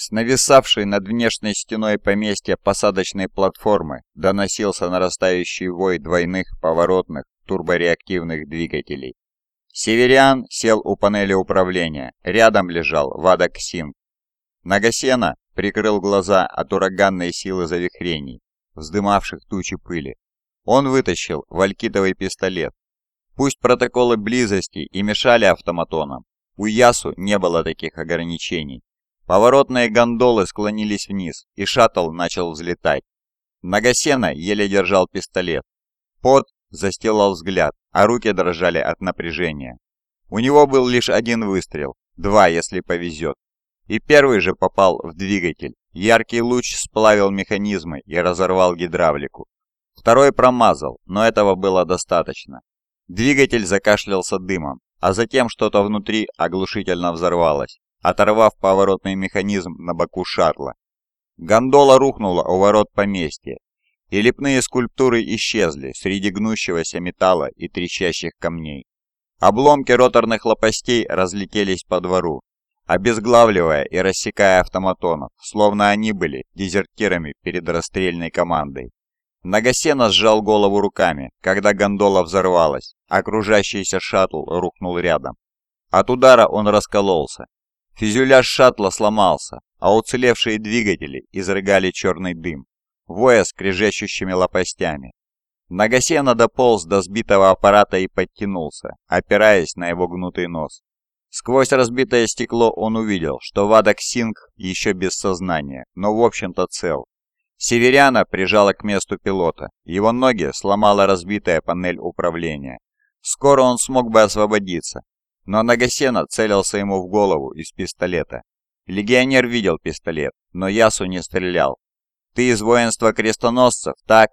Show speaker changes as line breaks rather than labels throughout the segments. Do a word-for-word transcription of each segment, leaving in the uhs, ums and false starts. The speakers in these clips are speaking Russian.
С нависавшей над внешней стеной поместья посадочной платформы доносился нарастающий вой двойных поворотных турбореактивных двигателей. Северян сел у панели управления, рядом лежал Вадок Синг. Нагасена прикрыл глаза от ураганной силы завихрений, вздымавших тучи пыли. Он вытащил валькитовый пистолет. Пусть протоколы близости и мешали автоматонам, у Ясу не было таких ограничений. Поворотные гондолы склонились вниз, и шаттл начал взлетать. Нагасена еле держал пистолет. Пот застилал взгляд, а руки дрожали от напряжения. У него был лишь один выстрел, два, если повезет. И первый же попал в двигатель. Яркий луч сплавил механизмы и разорвал гидравлику. Второй промазал, но этого было достаточно. Двигатель закашлялся дымом, а затем что-то внутри оглушительно взорвалось, оторвав поворотный механизм на боку шаттла. Гондола рухнула у ворот поместья, и лепные скульптуры исчезли среди гнущегося металла и трещащих камней. Обломки роторных лопастей разлетелись по двору, обезглавливая и рассекая автоматонов, словно они были дезертирами перед расстрельной командой. Нагасена сжал голову руками, когда гондола взорвалась, а кружащийся шаттл рухнул рядом. От удара он раскололся. Фюзеляж шаттла сломался, а уцелевшие двигатели изрыгали черный дым, воя скрежещущими лопастями. Нагасена дополз до сбитого аппарата и подтянулся, опираясь на его гнутый нос. Сквозь разбитое стекло он увидел, что Вадок Синг еще без сознания, но в общем-то цел. Северяна прижала к месту пилота, его ноги сломала разбитая панель управления. Скоро он смог бы освободиться, но Нагасена целился ему в голову из пистолета. Легионер видел пистолет, но Ясу не стрелял. «Ты из воинства крестоносцев, так?»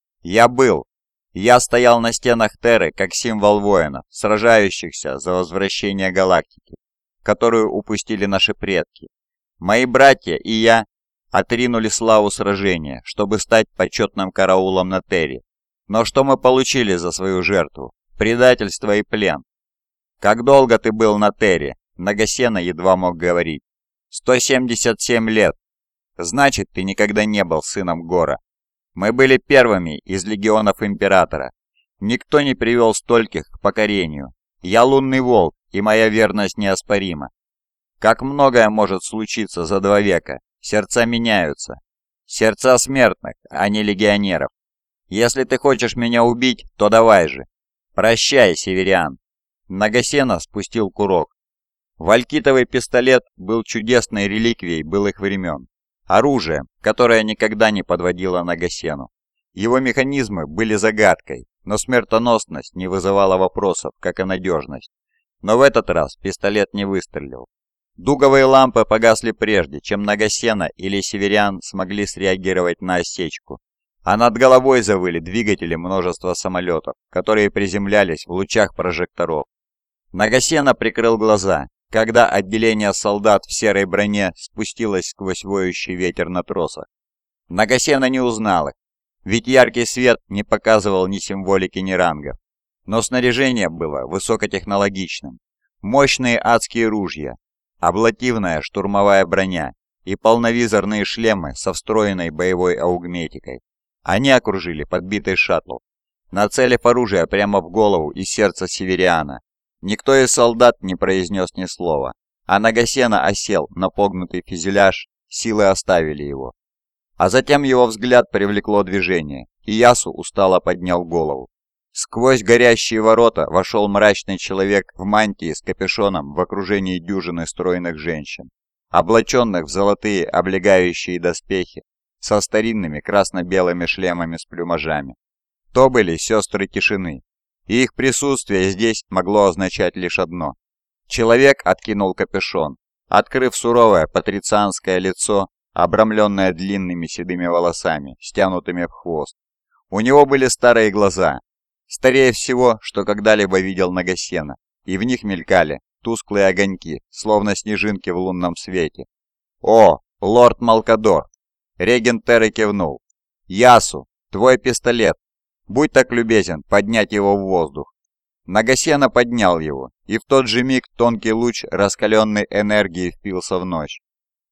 «Я был. Я стоял на стенах Терры как символ воинов, сражающихся за возвращение галактики, которую упустили наши предки. Мои братья и я отринули славу сражения, чтобы стать почетным караулом на Терре. Но что мы получили за свою жертву? Предательство и плен. Как долго ты был на Терре?» Нагасена едва мог говорить. «сто семьдесят семь лет. Значит, ты никогда не был сыном Гора. Мы были первыми из легионов Императора. Никто не привел стольких к покорению. Я лунный волк, и моя верность неоспорима. Как многое может случиться за два века. Сердца меняются. Сердца смертных, а не легионеров. Если ты хочешь меня убить, то давай же. Прощай, Северян». Нагасена спустил курок. Валькитовый пистолет был чудесной реликвией былых времен. Оружием, которое никогда не подводило Нагасену. Его механизмы были загадкой, но смертоносность не вызывала вопросов, как и надежность. Но в этот раз пистолет не выстрелил. Дуговые лампы погасли прежде, чем Нагасена или Северян смогли среагировать на осечку. А над головой завыли двигатели множества самолетов, которые приземлялись в лучах прожекторов. Нагасена прикрыл глаза, когда отделение солдат в серой броне спустилось сквозь воющий ветер на тросах. Нагасена не узнал их, ведь яркий свет не показывал ни символики, ни рангов. Но снаряжение было высокотехнологичным. Мощные адские ружья, аблативная штурмовая броня и полновизорные шлемы со встроенной боевой аугметикой. Они окружили подбитый шаттл, нацелив оружие прямо в голову и сердце Севериана. Никто из солдат не произнес ни слова, а Нагасена осел на погнутый фюзеляж, силы оставили его. А затем его взгляд привлекло движение, и Ясу устало поднял голову. Сквозь горящие ворота вошел мрачный человек в мантии с капюшоном в окружении дюжины стройных женщин, облаченных в золотые облегающие доспехи, со старинными красно-белыми шлемами с плюмажами. То были сестры тишины, и их присутствие здесь могло означать лишь одно. Человек откинул капюшон, открыв суровое патрицианское лицо, обрамленное длинными седыми волосами, стянутыми в хвост. У него были старые глаза, старее всего, что когда-либо видел Нагасена, и в них мелькали тусклые огоньки, словно снежинки в лунном свете. «О, лорд Малкадор!» Регент Терры кивнул. «Ясу, твой пистолет! Будь так любезен поднять его в воздух». Нагасена поднял его, и в тот же миг тонкий луч раскаленной энергии впился в ночь.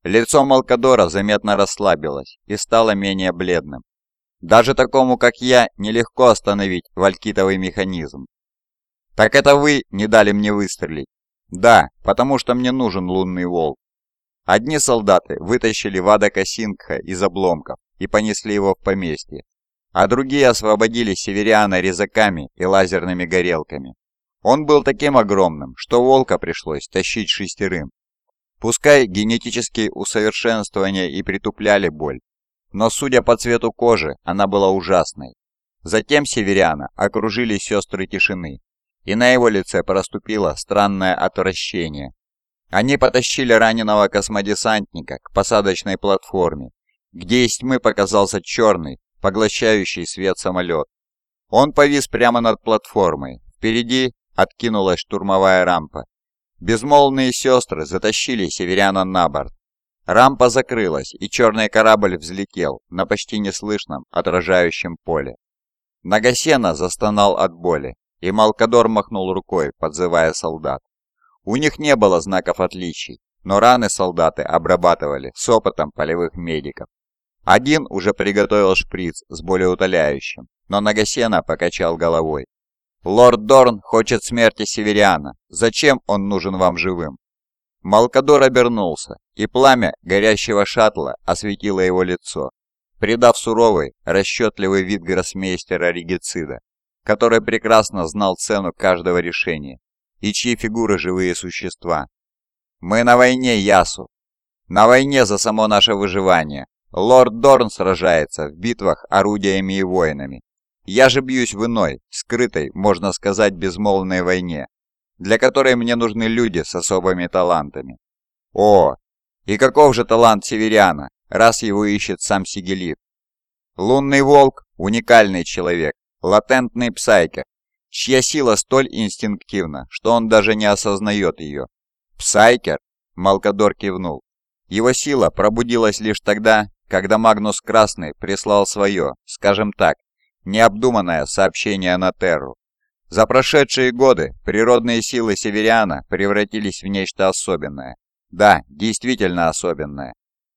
Лицо Малкадора заметно расслабилось и стало менее бледным. «Даже такому, как я, нелегко остановить валькитовый механизм». «Так это вы не дали мне выстрелить?» «Да, потому что мне нужен лунный волк». Одни солдаты вытащили Вадака Сингха из обломков и понесли его в поместье, а другие освободили Севериана резаками и лазерными горелками. Он был таким огромным, что волка пришлось тащить шестерым. Пускай генетические усовершенствования и притупляли боль, но, судя по цвету кожи, она была ужасной. Затем Севериана окружили сестры тишины, и на его лице проступило странное отвращение. Они потащили раненого космодесантника к посадочной платформе, где из тьмы показался черный, поглощающий свет самолет. Он повис прямо над платформой. Впереди откинулась штурмовая рампа. Безмолвные сестры затащили Северяна на борт. Рампа закрылась, и черный корабль взлетел на почти неслышном отражающем поле. Нагасена застонал от боли, и Малкадор махнул рукой, подзывая солдат. У них не было знаков отличий, но раны солдаты обрабатывали с опытом полевых медиков. Один уже приготовил шприц с болеутоляющим, но Нагасена покачал головой. «Лорд Дорн хочет смерти Севериана. Зачем он нужен вам живым?» Малкадор обернулся, и пламя горящего шаттла осветило его лицо, придав суровый, расчетливый вид гроссмейстера-регицида, который прекрасно знал цену каждого решения и чьи фигуры живые существа. «Мы на войне, Ясу. На войне за само наше выживание. Лорд Дорн сражается в битвах орудиями и воинами. Я же бьюсь в иной, скрытой, можно сказать, безмолвной войне, для которой мне нужны люди с особыми талантами». «О, и каков же талант Севериана, раз его ищет сам Сигелит?» «Лунный волк – уникальный человек, латентный псайкер, чья сила столь инстинктивна, что он даже не осознает ее». «Псайкер?» – Малкадор кивнул. «Его сила пробудилась лишь тогда, когда Магнус Красный прислал свое, скажем так, необдуманное сообщение на Терру. За прошедшие годы природные силы Севериана превратились в нечто особенное. Да, действительно особенное.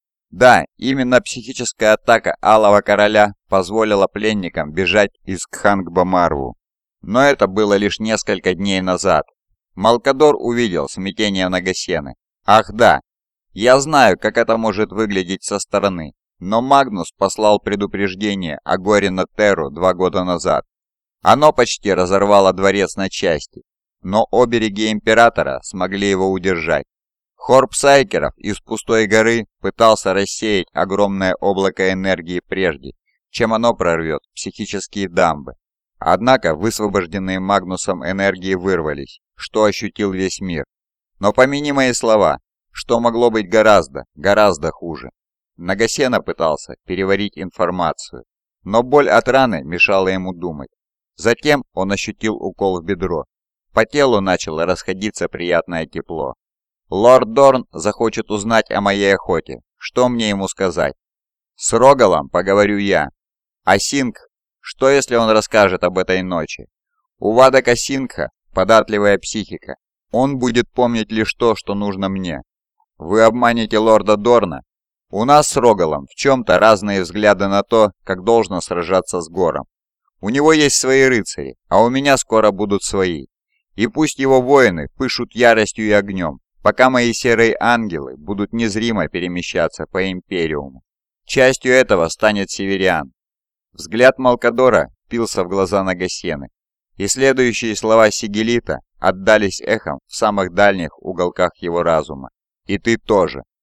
Да, именно психическая атака Алого Короля позволила пленникам бежать из Кхангба-Марву. Но это было лишь несколько дней назад. Малкадор увидел смятение Нагасены. Ах да, я знаю, как это может выглядеть со стороны, но Магнус послал предупреждение о горе на Терру два года назад. Оно почти разорвало дворец на части, но обереги Императора смогли его удержать. Хор псайкеров из Пустой горы пытался рассеять огромное облако энергии прежде, чем оно прорвет психические дамбы. Однако высвобожденные Магнусом энергии вырвались, что ощутил весь мир. Но помяни мои слова, что могло быть гораздо, гораздо хуже. Нагасена пытался переварить информацию, но боль от раны мешала ему думать. Затем он ощутил укол в бедро. По телу начало расходиться приятное тепло. «Лорд Дорн захочет узнать о моей охоте. Что мне ему сказать?» «С Рогалом поговорю я. А Сингх? Что, если он расскажет об этой ночи? У Вадака Сингха податливая психика. Он будет помнить лишь то, что нужно мне. Вы обманете лорда Дорна? У нас с Рогалом в чем-то разные взгляды на то, как должно сражаться с Гором. У него есть свои рыцари, а у меня скоро будут свои. И пусть его воины пышут яростью и огнем, пока мои серые ангелы будут незримо перемещаться по Империуму. Частью этого станет Севериан». Взгляд Малкадора впился в глаза Нагасены, и следующие слова Сигелита отдались эхом в самых дальних уголках его разума. «И ты тоже».